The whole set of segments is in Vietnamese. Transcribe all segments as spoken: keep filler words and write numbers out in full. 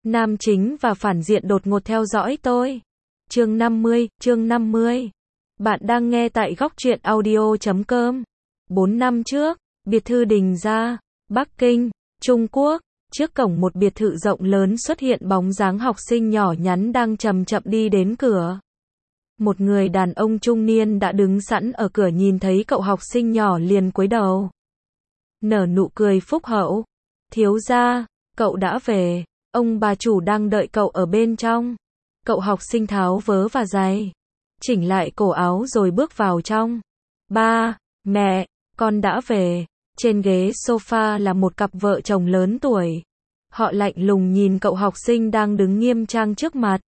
Nam chính và phản diện đột ngột theo dõi tôi. Chương năm mươi, chương năm mươi. Bạn đang nghe tại góc truyện audio chấm com. Bốn năm trước, biệt thự Đình Gia, Bắc Kinh, Trung Quốc. Trước cổng một biệt thự rộng lớn xuất hiện bóng dáng học sinh nhỏ nhắn đang chậm chậm đi đến cửa. Một người đàn ông trung niên đã đứng sẵn ở cửa, nhìn thấy cậu học sinh nhỏ liền cúi đầu. Nở nụ cười phúc hậu. Thiếu gia, cậu đã về. Ông bà chủ đang đợi cậu ở bên trong. Cậu học sinh tháo vớ và giày, chỉnh lại cổ áo rồi bước vào trong. Ba, mẹ, con đã về. Trên ghế sofa là một cặp vợ chồng lớn tuổi. Họ lạnh lùng nhìn cậu học sinh đang đứng nghiêm trang trước mặt.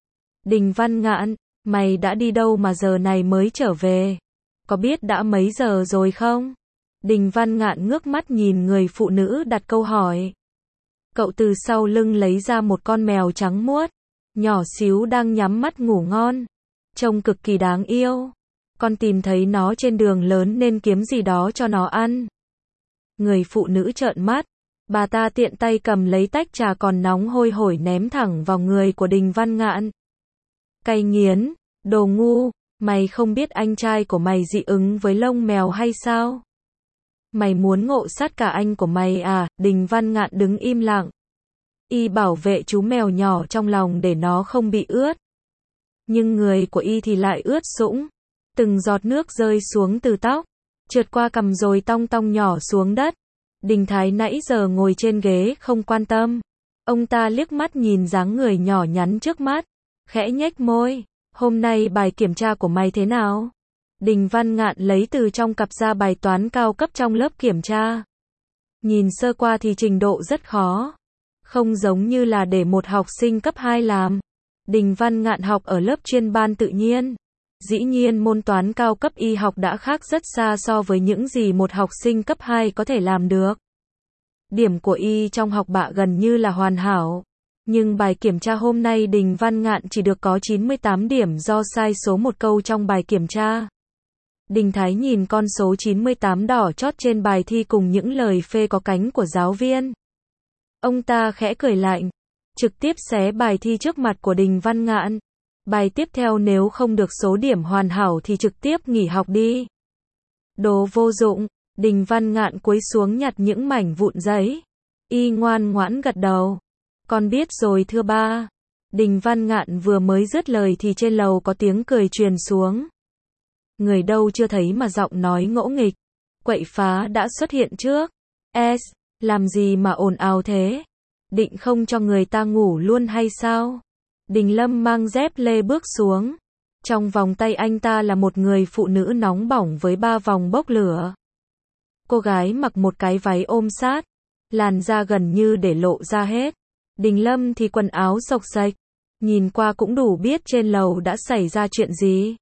Đình Văn Ngạn, mày đã đi đâu mà giờ này mới trở về? Có biết đã mấy giờ rồi không? Đình Văn Ngạn ngước mắt nhìn người phụ nữ đặt câu hỏi. Cậu từ sau lưng lấy ra một con mèo trắng muốt, nhỏ xíu đang nhắm mắt ngủ ngon. Trông cực kỳ đáng yêu. Con tìm thấy nó trên đường lớn nên kiếm gì đó cho nó ăn. Người phụ nữ trợn mắt. Bà ta tiện tay cầm lấy tách trà còn nóng hôi hổi ném thẳng vào người của Đình Văn Ngạn. Cay nghiến, đồ ngu, mày không biết anh trai của mày dị ứng với lông mèo hay sao? Mày muốn ngộ sát cả anh của mày à? Đình Văn Ngạn đứng im lặng. Y bảo vệ chú mèo nhỏ trong lòng để nó không bị ướt. Nhưng người của Y thì lại ướt sũng. Từng giọt nước rơi xuống từ tóc, trượt qua cằm rồi tong tong nhỏ xuống đất. Đình Thái nãy giờ ngồi trên ghế không quan tâm. Ông ta liếc mắt nhìn dáng người nhỏ nhắn trước mắt, khẽ nhếch môi. Hôm nay bài kiểm tra của mày thế nào? Đình Văn Ngạn lấy từ trong cặp ra bài toán cao cấp trong lớp kiểm tra. Nhìn sơ qua thì trình độ rất khó. Không giống như là để một học sinh cấp hai làm. Đình Văn Ngạn học ở lớp chuyên ban tự nhiên. Dĩ nhiên môn toán cao cấp y học đã khác rất xa so với những gì một học sinh cấp hai có thể làm được. Điểm của y trong học bạ gần như là hoàn hảo. Nhưng bài kiểm tra hôm nay Đình Văn Ngạn chỉ được có chín mươi tám điểm do sai số một câu trong bài kiểm tra. Đình Thái nhìn con số chín mươi tám đỏ chót trên bài thi cùng những lời phê có cánh của giáo viên. Ông ta khẽ cười lạnh, trực tiếp xé bài thi trước mặt của Đình Văn Ngạn. Bài tiếp theo nếu không được số điểm hoàn hảo thì trực tiếp nghỉ học đi. Đồ vô dụng. Đình Văn Ngạn cúi xuống nhặt những mảnh vụn giấy. Y ngoan ngoãn gật đầu. Con biết rồi thưa ba. Đình Văn Ngạn vừa mới dứt lời thì trên lầu có tiếng cười truyền xuống. Người đâu chưa thấy mà giọng nói ngỗ nghịch, quậy phá đã xuất hiện trước. S, làm gì mà ồn ào thế? Định không cho người ta ngủ luôn hay sao? Đình Lâm mang dép lê bước xuống. Trong vòng tay anh ta là một người phụ nữ nóng bỏng với ba vòng bốc lửa. Cô gái mặc một cái váy ôm sát, làn da gần như để lộ ra hết. Đình Lâm thì quần áo xộc xệch, nhìn qua cũng đủ biết trên lầu đã xảy ra chuyện gì.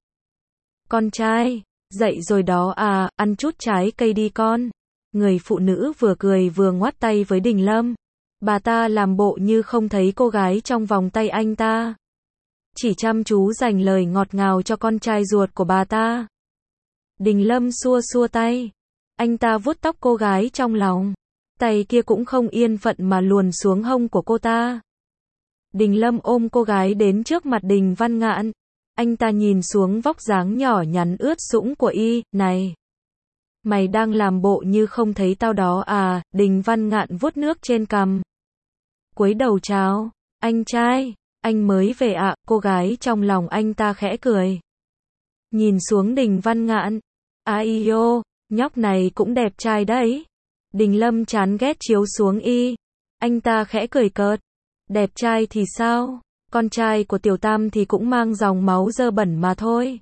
Con trai, dậy rồi đó à, ăn chút trái cây đi con. Người phụ nữ vừa cười vừa ngoắt tay với Đình Lâm. Bà ta làm bộ như không thấy cô gái trong vòng tay anh ta, chỉ chăm chú dành lời ngọt ngào cho con trai ruột của bà ta. Đình Lâm xua xua tay. Anh ta vuốt tóc cô gái trong lòng. Tay kia cũng không yên phận mà luồn xuống hông của cô ta. Đình Lâm ôm cô gái đến trước mặt Đình Văn Ngạn. Anh ta nhìn xuống vóc dáng nhỏ nhắn ướt sũng của Y. Này, mày đang làm bộ như không thấy tao đó à? Đình Văn Ngạn vuốt nước trên cằm, cúi đầu chào. Anh trai, anh mới về ạ. À? Cô gái trong lòng anh ta khẽ cười, nhìn xuống Đình Văn Ngạn. Ai yo, nhóc này cũng đẹp trai đấy. Đình Lâm chán ghét chiếu xuống Y. Anh ta khẽ cười cợt. Đẹp trai thì sao? Con trai của Tiểu Tam thì cũng mang dòng máu dơ bẩn mà thôi.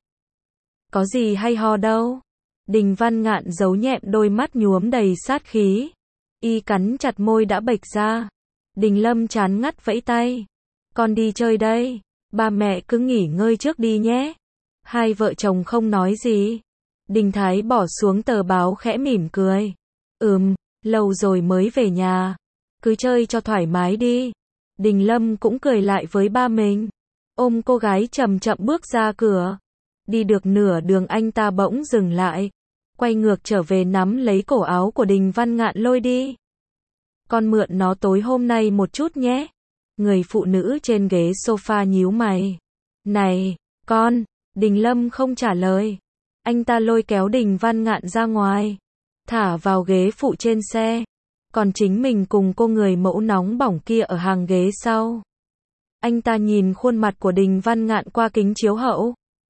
Có gì hay ho đâu. Đình Văn Ngạn giấu nhẹm đôi mắt nhuốm đầy sát khí. Y cắn chặt môi đã bệch ra. Đình Lâm chán ngắt vẫy tay. Con đi chơi đây. Ba mẹ cứ nghỉ ngơi trước đi nhé. Hai vợ chồng không nói gì. Đình Thái bỏ xuống tờ báo khẽ mỉm cười. Ừm, lâu rồi mới về nhà. Cứ chơi cho thoải mái đi. Đình Lâm cũng cười lại với ba mình. Ôm cô gái chậm chậm bước ra cửa. Đi được nửa đường anh ta bỗng dừng lại. Quay ngược trở về nắm lấy cổ áo của Đình Văn Ngạn lôi đi. Con mượn nó tối hôm nay một chút nhé. Người phụ nữ trên ghế sofa nhíu mày. Này, con, Đình Lâm không trả lời. Anh ta lôi kéo Đình Văn Ngạn ra ngoài, thả vào ghế phụ trên xe. Còn chính mình cùng cô người mẫu nóng bỏng kia ở hàng ghế sau. Anh ta nhìn khuôn mặt của Đình Văn Ngạn qua kính chiếu hậu.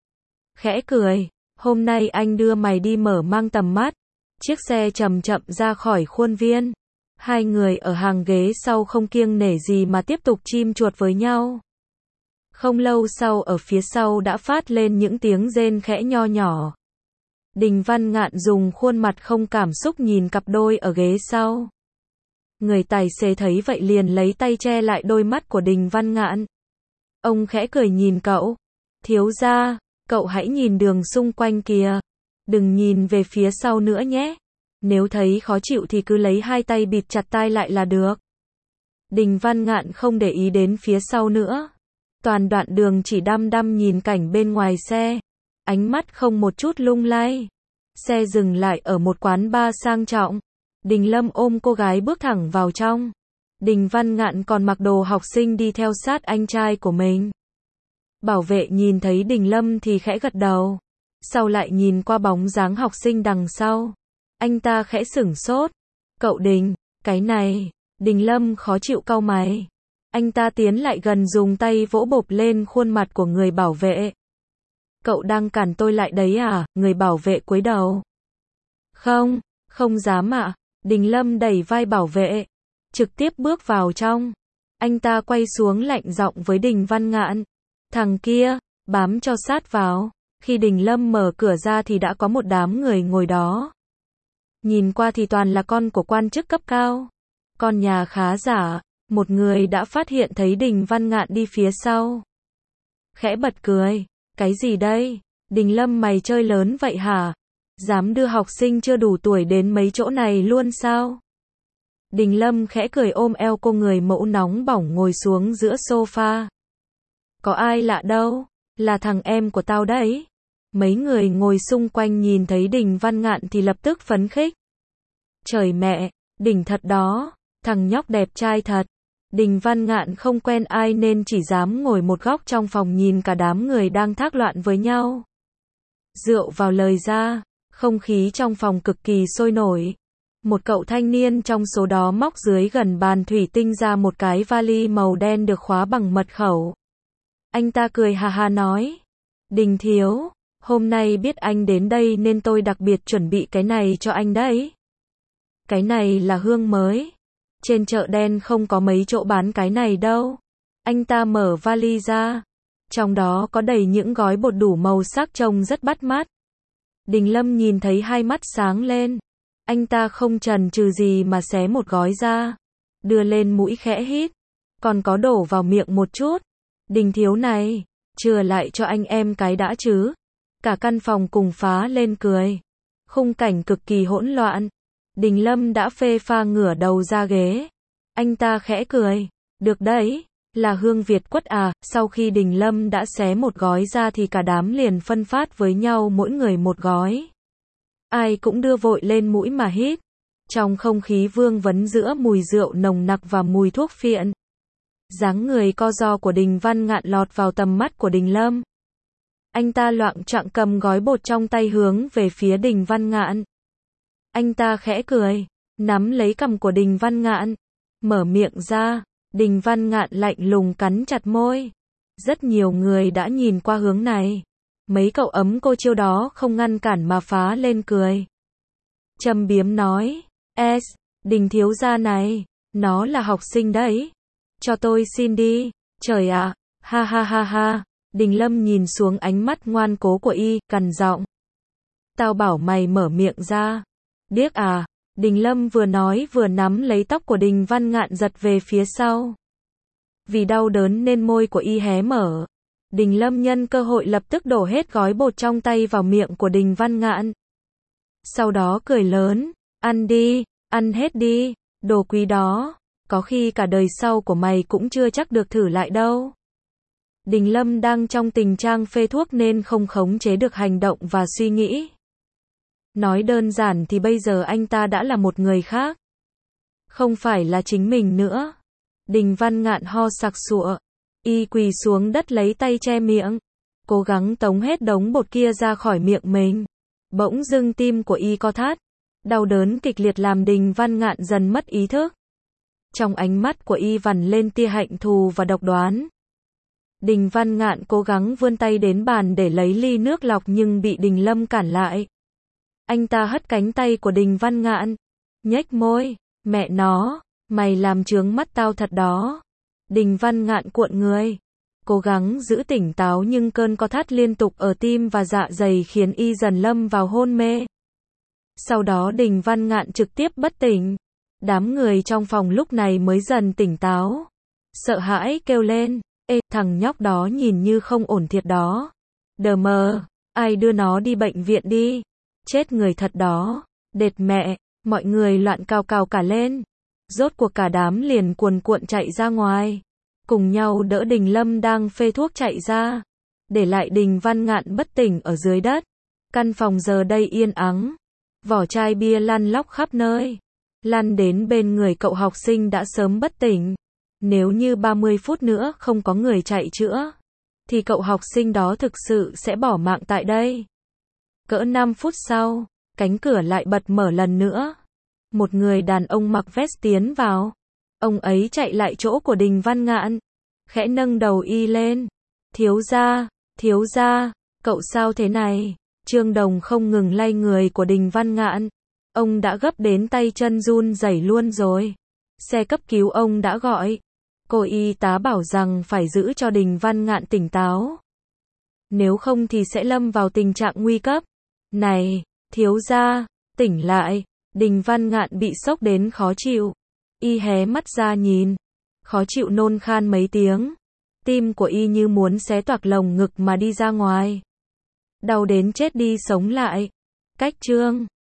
Khẽ cười, hôm nay anh đưa mày đi mở mang tầm mắt. Chiếc xe chậm chậm ra khỏi khuôn viên. Hai người ở hàng ghế sau không kiêng nể gì mà tiếp tục chim chuột với nhau. Không lâu sau ở phía sau đã phát lên những tiếng rên khẽ nho nhỏ. Đình Văn Ngạn dùng khuôn mặt không cảm xúc nhìn cặp đôi ở ghế sau. Người tài xế thấy vậy liền lấy tay che lại đôi mắt của Đình Văn Ngạn. Ông khẽ cười nhìn cậu. Thiếu gia, cậu hãy nhìn đường xung quanh kìa. Đừng nhìn về phía sau nữa nhé. Nếu thấy khó chịu thì cứ lấy hai tay bịt chặt tai lại là được. Đình Văn Ngạn không để ý đến phía sau nữa. Toàn đoạn đường chỉ đăm đăm nhìn cảnh bên ngoài xe. Ánh mắt không một chút lung lay. Xe dừng lại ở một quán bar sang trọng. Đình Lâm ôm cô gái bước thẳng vào trong. Đình Văn Ngạn còn mặc đồ học sinh đi theo sát anh trai của mình. Bảo vệ nhìn thấy Đình Lâm thì khẽ gật đầu. Sau lại nhìn qua bóng dáng học sinh đằng sau. Anh ta khẽ sửng sốt. Cậu Đình, cái này. Đình Lâm khó chịu cau mày. Anh ta tiến lại gần dùng tay vỗ bộp lên khuôn mặt của người bảo vệ. Cậu đang cản tôi lại đấy à? Người bảo vệ cúi đầu. Không, không dám ạ. Đình Lâm đẩy vai bảo vệ. Trực tiếp bước vào trong. Anh ta quay xuống lạnh giọng với Đình Văn Ngạn. Thằng kia, bám cho sát vào. Khi Đình Lâm mở cửa ra thì đã có một đám người ngồi đó. Nhìn qua thì toàn là con của quan chức cấp cao. Con nhà khá giả. Một người đã phát hiện thấy Đình Văn Ngạn đi phía sau. Khẽ bật cười. Cái gì đây? Đình Lâm mày chơi lớn vậy hả? Dám đưa học sinh chưa đủ tuổi đến mấy chỗ này luôn sao? Đình Lâm khẽ cười ôm eo cô người mẫu nóng bỏng ngồi xuống giữa sofa. Có ai lạ đâu, là thằng em của tao đấy. Mấy người ngồi xung quanh nhìn thấy Đình Văn Ngạn thì lập tức phấn khích. Trời mẹ, đỉnh thật đó, thằng nhóc đẹp trai thật. Đình Văn Ngạn không quen ai nên chỉ dám ngồi một góc trong phòng nhìn cả đám người đang thác loạn với nhau. Rượu vào lời ra, không khí trong phòng cực kỳ sôi nổi. Một cậu thanh niên trong số đó móc dưới gần bàn thủy tinh ra một cái vali màu đen được khóa bằng mật khẩu. Anh ta cười hà hà nói. Đình thiếu, hôm nay biết anh đến đây nên tôi đặc biệt chuẩn bị cái này cho anh đấy. Cái này là hương mới. Trên chợ đen không có mấy chỗ bán cái này đâu. Anh ta mở vali ra. Trong đó có đầy những gói bột đủ màu sắc trông rất bắt mắt. Đình Lâm nhìn thấy hai mắt sáng lên. Anh ta không chần chừ gì mà xé một gói ra. Đưa lên mũi khẽ hít. Còn có đổ vào miệng một chút. Đình thiếu này, chừa lại cho anh em cái đã chứ. Cả căn phòng cùng phá lên cười. Khung cảnh cực kỳ hỗn loạn. Đình Lâm đã phê pha ngửa đầu ra ghế. Anh ta khẽ cười. Được đấy, là hương Việt quất à. Sau khi Đình Lâm đã xé một gói ra thì cả đám liền phân phát với nhau mỗi người một gói. Ai cũng đưa vội lên mũi mà hít. Trong không khí vương vấn giữa mùi rượu nồng nặc và mùi thuốc phiện. Dáng người co ro của Đình Văn Ngạn lọt vào tầm mắt của Đình Lâm. Anh ta loạng choạng cầm gói bột trong tay hướng về phía Đình Văn Ngạn. Anh ta khẽ cười, nắm lấy cằm của Đình Văn Ngạn, mở miệng ra. Đình Văn Ngạn lạnh lùng cắn chặt môi. Rất nhiều người đã nhìn qua hướng này. Mấy cậu ấm cô chiêu đó không ngăn cản mà phá lên cười. Châm biếm nói, S, Đình thiếu gia này, nó là học sinh đấy. Cho tôi xin đi. Trời ạ, ha ha ha ha. Đình Lâm nhìn xuống ánh mắt ngoan cố của y, cằn giọng. Tao bảo mày mở miệng ra. Điếc à. Đình Lâm vừa nói vừa nắm lấy tóc của Đình Văn Ngạn giật về phía sau. Vì đau đớn nên môi của y hé mở. Đình Lâm nhân cơ hội lập tức đổ hết gói bột trong tay vào miệng của Đình Văn Ngạn. Sau đó cười lớn, ăn đi, ăn hết đi, đồ quý đó, có khi cả đời sau của mày cũng chưa chắc được thử lại đâu. Đình Lâm đang trong tình trạng phê thuốc nên không khống chế được hành động và suy nghĩ. Nói đơn giản thì bây giờ anh ta đã là một người khác. Không phải là chính mình nữa. Đình Văn Ngạn ho sặc sụa. Y quỳ xuống đất lấy tay che miệng. Cố gắng tống hết đống bột kia ra khỏi miệng mình. Bỗng dưng tim của y co thắt. Đau đớn kịch liệt làm Đình Văn Ngạn dần mất ý thức. Trong ánh mắt của y vằn lên tia hận thù và độc đoán. Đình Văn Ngạn cố gắng vươn tay đến bàn để lấy ly nước lọc nhưng bị Đình Lâm cản lại. Anh ta hất cánh tay của Đình Văn Ngạn. Nhếch môi. Mẹ nó, mày làm chướng mắt tao thật đó. Đình Văn Ngạn cuộn người. Cố gắng giữ tỉnh táo nhưng cơn co thắt liên tục ở tim và dạ dày khiến y dần lâm vào hôn mê. Sau đó Đình Văn Ngạn trực tiếp bất tỉnh. Đám người trong phòng lúc này mới dần tỉnh táo. Sợ hãi kêu lên. Ê, thằng nhóc đó nhìn như không ổn thiệt đó. Đờ mờ, ai đưa nó đi bệnh viện đi. Chết người thật đó. Đệt mẹ, mọi người loạn cào cào cả lên. Rốt cuộc cả đám liền cuồn cuộn chạy ra ngoài. Cùng nhau đỡ Đình Lâm đang phê thuốc chạy ra. Để lại Đình Văn Ngạn bất tỉnh ở dưới đất. Căn phòng giờ đây yên ắng. Vỏ chai bia lăn lóc khắp nơi. Lăn đến bên người cậu học sinh đã sớm bất tỉnh. Nếu như ba mươi phút nữa không có người chạy chữa, thì cậu học sinh đó thực sự sẽ bỏ mạng tại đây. Cỡ năm phút sau, cánh cửa lại bật mở lần nữa. Một người đàn ông mặc vest tiến vào. Ông ấy chạy lại chỗ của Đình Văn Ngạn. Khẽ nâng đầu y lên. Thiếu gia, thiếu gia, cậu sao thế này? Trương Đồng không ngừng lay người của Đình Văn Ngạn. Ông đã gấp đến tay chân run rẩy luôn rồi. Xe cấp cứu ông đã gọi. Cô y tá bảo rằng phải giữ cho Đình Văn Ngạn tỉnh táo. Nếu không thì sẽ lâm vào tình trạng nguy cấp. Này, thiếu gia, tỉnh lại. Đình Văn Ngạn bị sốc đến khó chịu. Y hé mắt ra nhìn. Khó chịu nôn khan mấy tiếng. Tim của y như muốn xé toạc lồng ngực mà đi ra ngoài. Đau đến chết đi sống lại. Cách chương